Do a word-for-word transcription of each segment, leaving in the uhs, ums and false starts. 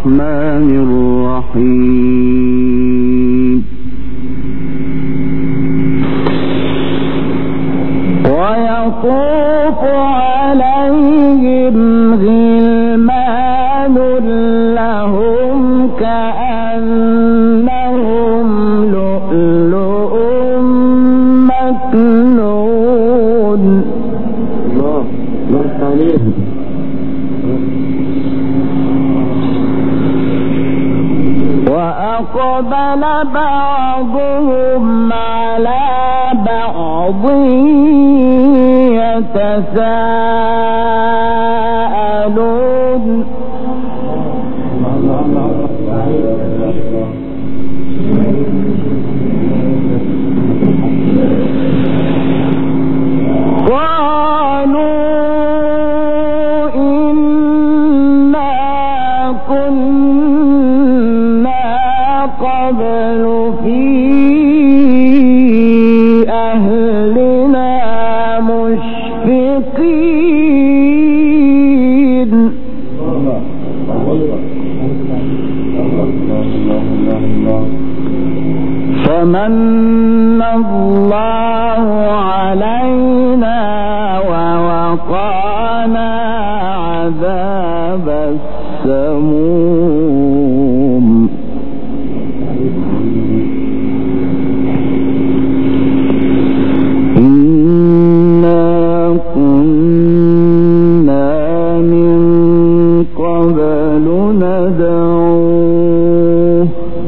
الرحمن الرحيم ويطوف عليهم غلمان لهم كأنهم لؤلؤ مكنون. الله الله عليه. وأقبل بعضهم على بعض يتساءلون. قالوا إنا كنا قبل في أهلنا مشفقين. فمن الله علينا ووقانا عذاب السموم. إنا كنا من قبل ندعوه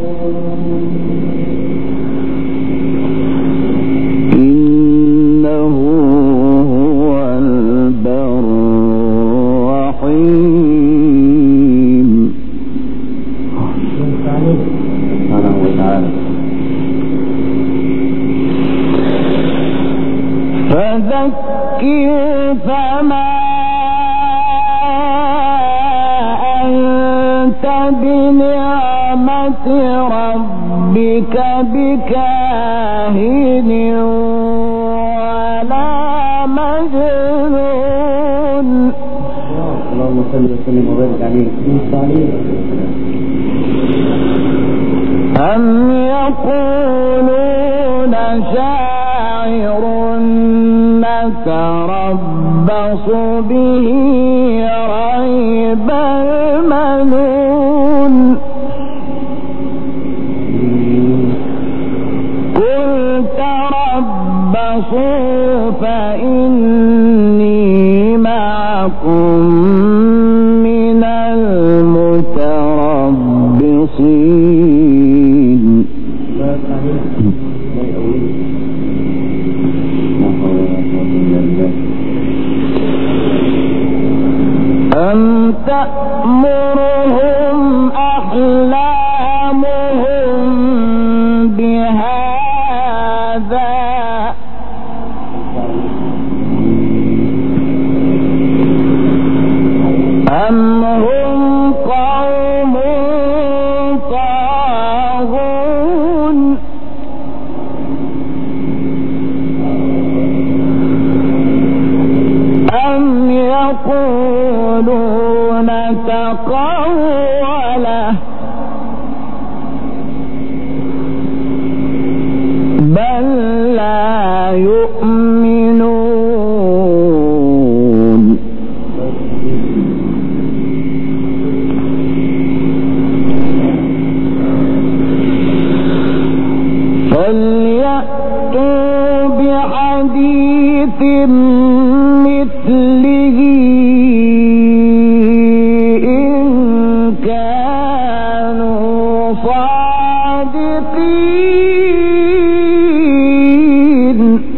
إنه هو البر الرحيم. فذكر فما أنت بنعمة ربك بكاهن ولا مجنون. اللهم صل وسلم وبارك عليه. أم يقولون شاعر نتربص به ريب المنون. قل تربصوا فإني معكم من المتربصين. أم تأمرهم أحلامهم بهذا أم هم قوم طاغون. أم يقولون تقوله بل لا يؤمنون. فليأتوا بحديث مثله إن كانوا صادقين.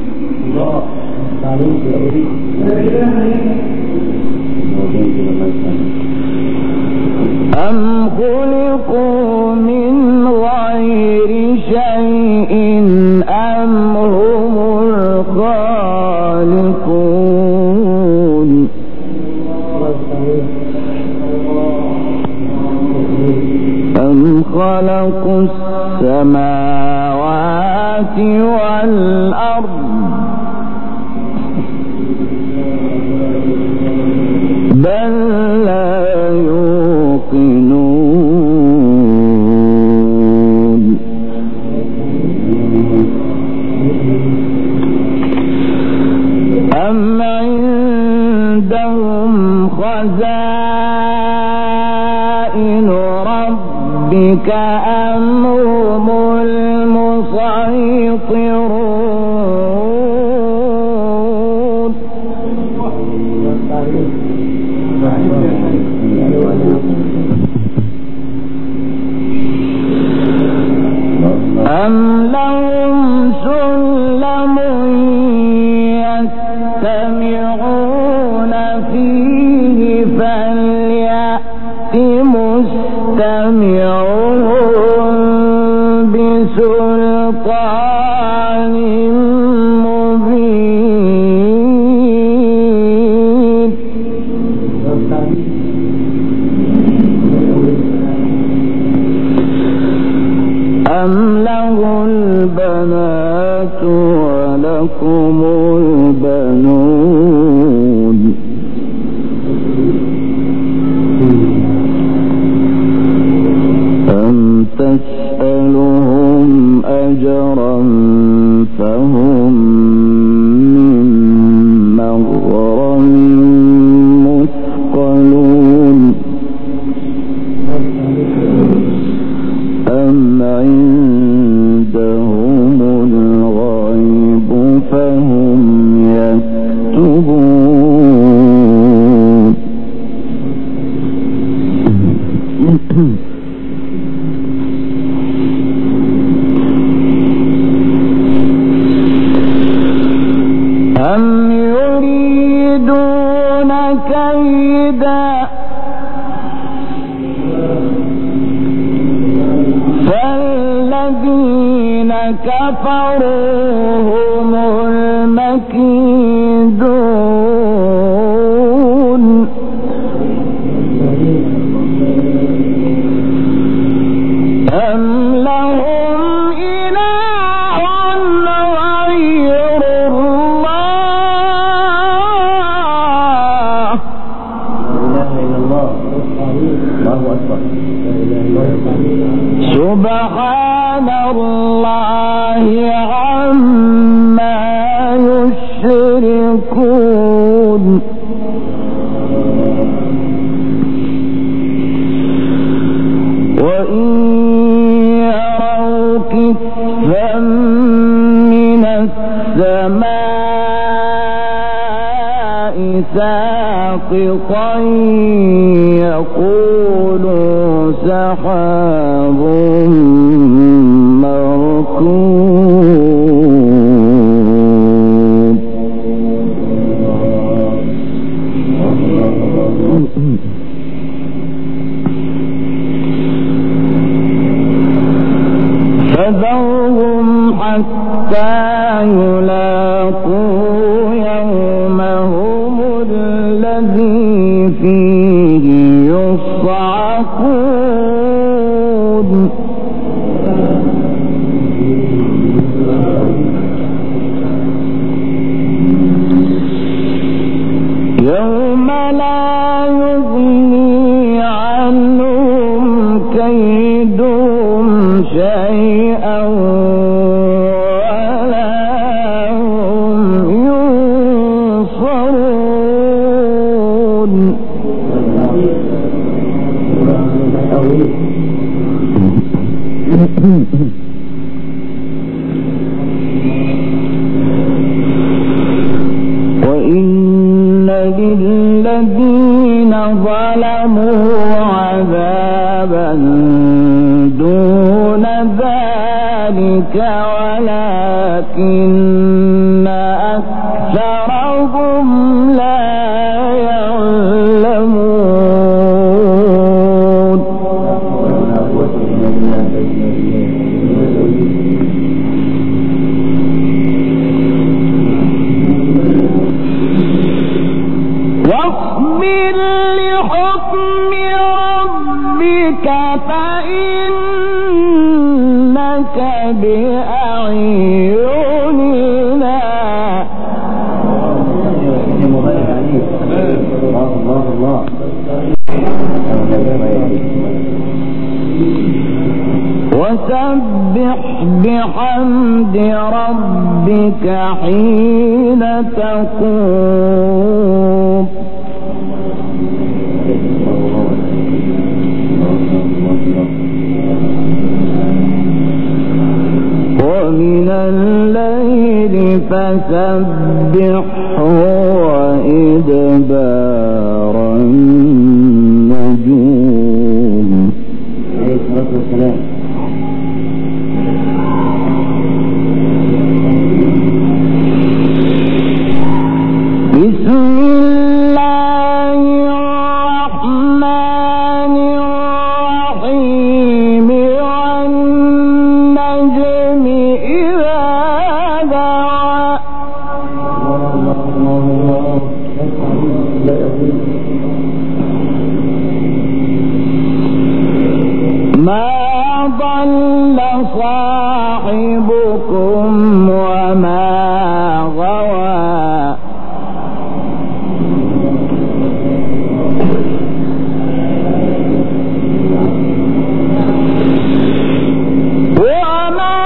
أم خلقوا من غير شيء أم هم الخالقون. أم خلقوا السماوات والأرض بل لا يوقنون. خزائن ربك أم هم المسيطرون أم لهم سلم يستمعون فيه فليأت مستمعهم بسلطان مبين أم له البنات ولكم البنون أم تسألهم أجرا فهم من مغرم مثقلون أم عندهم الغيب فهم يكتبون أم يريدون كيدا فالذين كفروا هم المكيدون أم لهم إله غير الله سبحان الله عما يشركون وإن يروا كسفا من السماء ساقطا يقولوا سحاب مركوب فذرهم حتى يلاقوا يومهم الذي فيه يصعقون يوم لا يغني عنهم كيدهم شيئا ولا هم ينصرون وإن للذين ظلموا عذابا دون ذلك ولكن أكثرهم لا يعلمون واصبر لحكم ربك فإنك بأعيننا وسبح بحمد ربك حين تقوم فسبحه وإدبار النجوم. عليه الصلاة والسلام. بسم الله الرحمن الرحيم. والنجم إذا هوى ما ضل صاحبكم وما غوى وما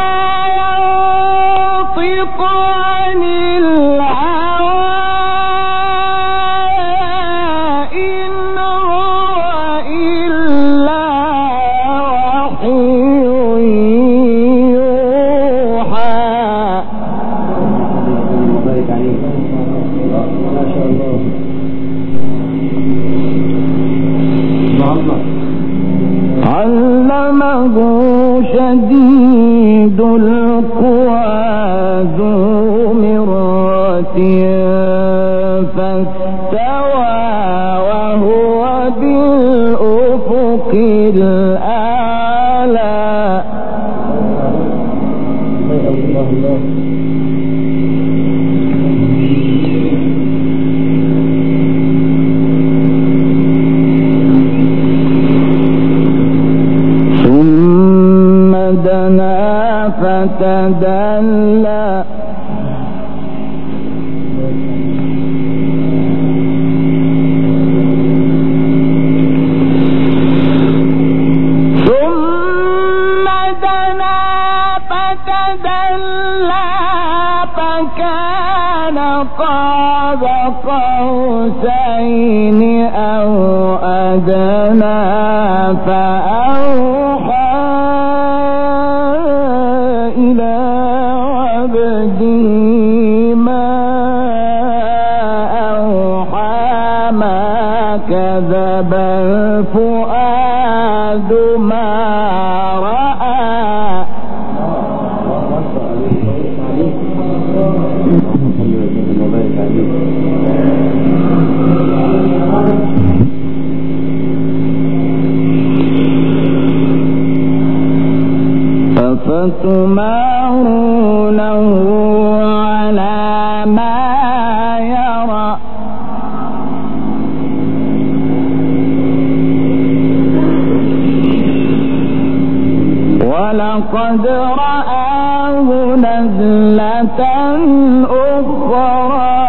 ينطق عن الهوى إن هو إلا وحي يوحى. ما شاء الله. علمه شديد القوى ذو مرة فاستوى وهو بالأفق الأعلى. ثم دنا فتدلى ثم دنا فتدلى فكان قاب قوسين أو أدنى فأوحى إلى عبده ما أوحى ما كذب الفؤاد ما رأى. أفتمارونه على ما يرى ولقد رآه نزلة أخرى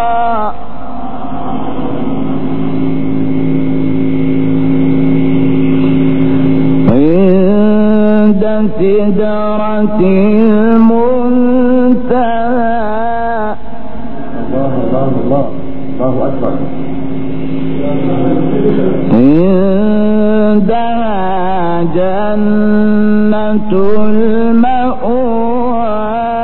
عند سدرة المنتهى. الله الله الله الله أكبر. عندها جنة المأوى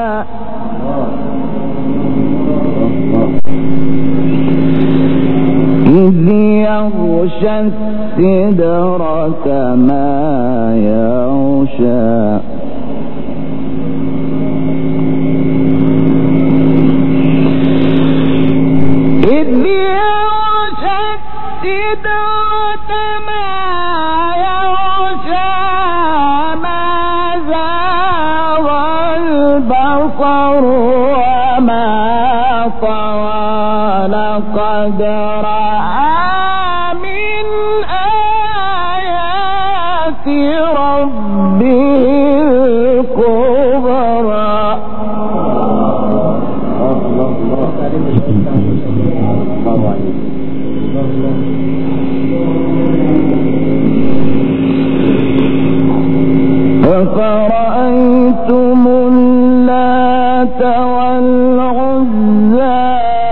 إذ يغشى السدرة ما يغشى. إذ يغشى السدرة ما يغشى ما زاغ البصر وما طغى لقد رأى من آيات ربه الكبرى. أفرأيتم اللات والعزى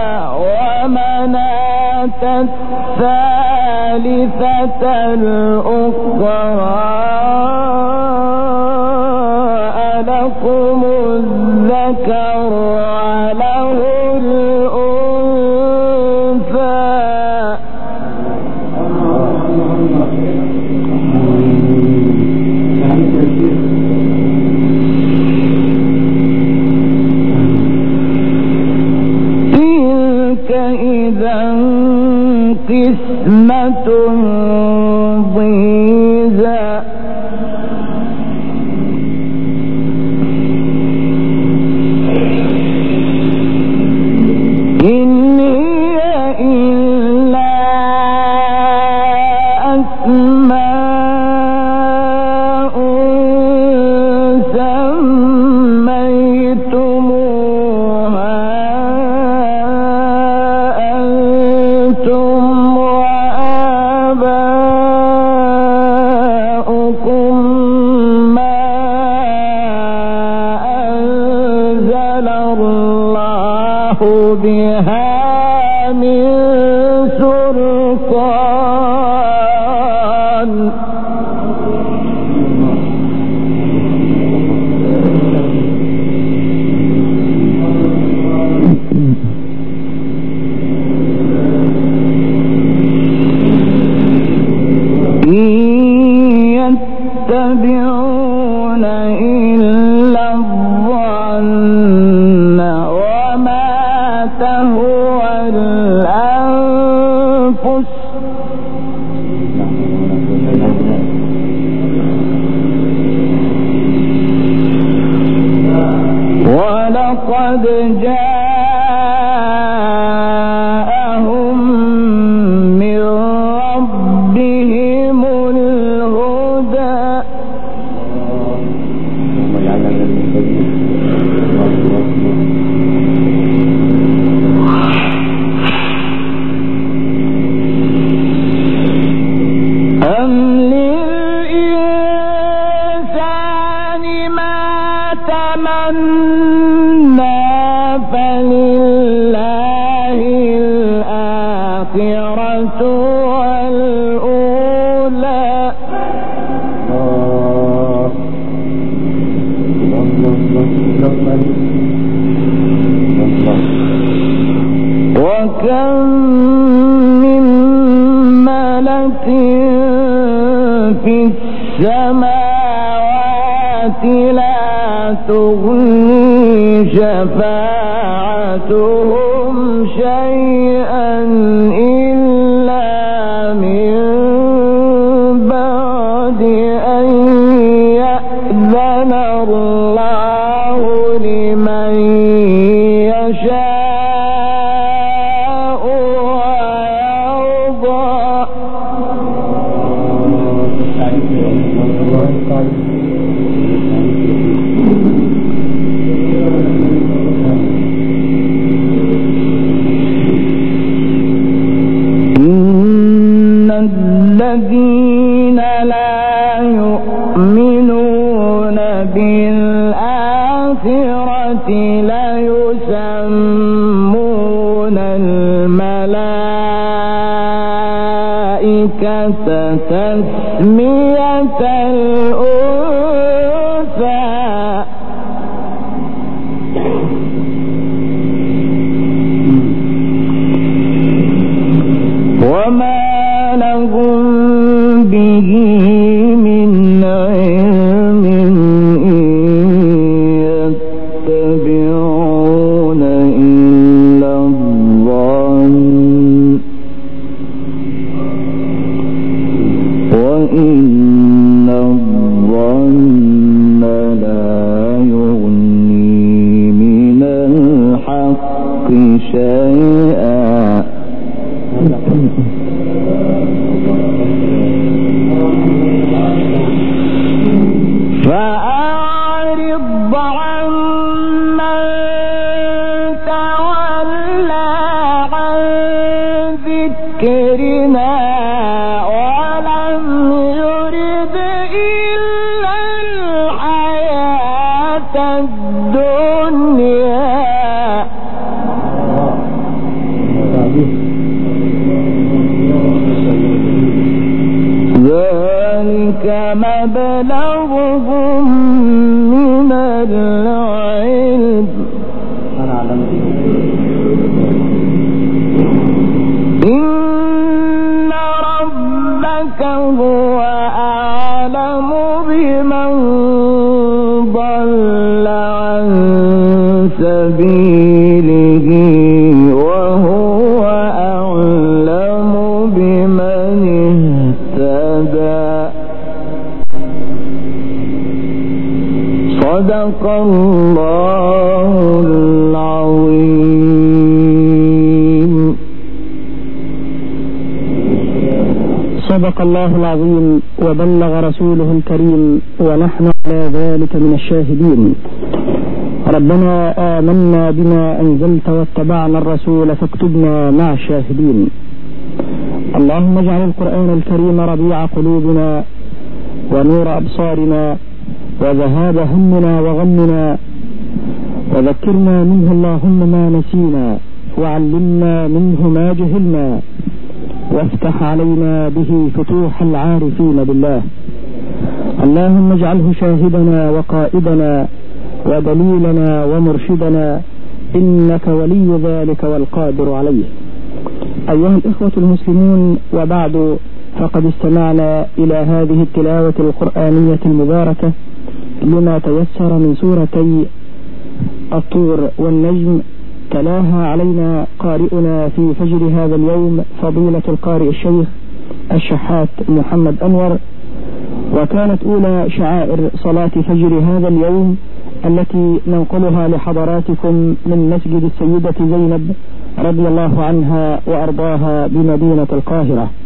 ومناة الثالثة الأخرى ألكم الذكر وله قسمة ضيزى إن هي إلا أسماء سميتموها أنتم وآباؤكم ما أنزل الله بها من سلطان إن يتبعون إلا الظن وما تهوى الأنفس ولقد جاءهم من ربهم الهدى أم للإنسان ما تمنى فلله الآخرة والأولى وكم من ملك في السماوات لا تغني شفاعتهم شيئا إلا من بعد أن يأذن الله لمن يشاء ويرضى إن الذين لا يؤمنون بالآخرة ليسمون الملائكة تسمية الأنثى وما لهم به من علم إن يتبعون إلا الظن وإن الظن لا يغني من الحق شيئا فأعرض عمن تولى عن ذكرنا ولم يرد إلا الحياة الدنيا ذلك مبلغهم من العلم إن ربك هو أعلم بمن ضل عن سبيله وهو أعلم بمن صدق الله العظيم. صدق الله العظيم وبلغ رسوله الكريم ونحن على ذلك من الشاهدين. ربنا آمنا بما أنزلت واتبعنا الرسول فاكتبنا مع الشاهدين. اللهم اجعل القرآن الكريم ربيع قلوبنا ونور أبصارنا وذهاب همنا وغمنا، وذكرنا منه اللهم ما نسينا، وعلمنا منه ما جهلنا، وافتح علينا به فتوح العارفين بالله. اللهم اجعله شاهدنا وقائدنا ودليلنا ومرشدنا، إنك ولي ذلك والقادر عليه. أيها الإخوة المسلمون، وبعد، فقد استمعنا إلى هذه التلاوة القرآنية المباركة لما تيسر من سورتي الطور والنجم، تلاها علينا قارئنا في فجر هذا اليوم فضيلة القارئ الشيخ الشحات محمد أنور، وكانت أولى شعائر صلاة فجر هذا اليوم التي ننقلها لحضراتكم من مسجد السيدة زينب رضي الله عنها وأرضاها بمدينة القاهرة.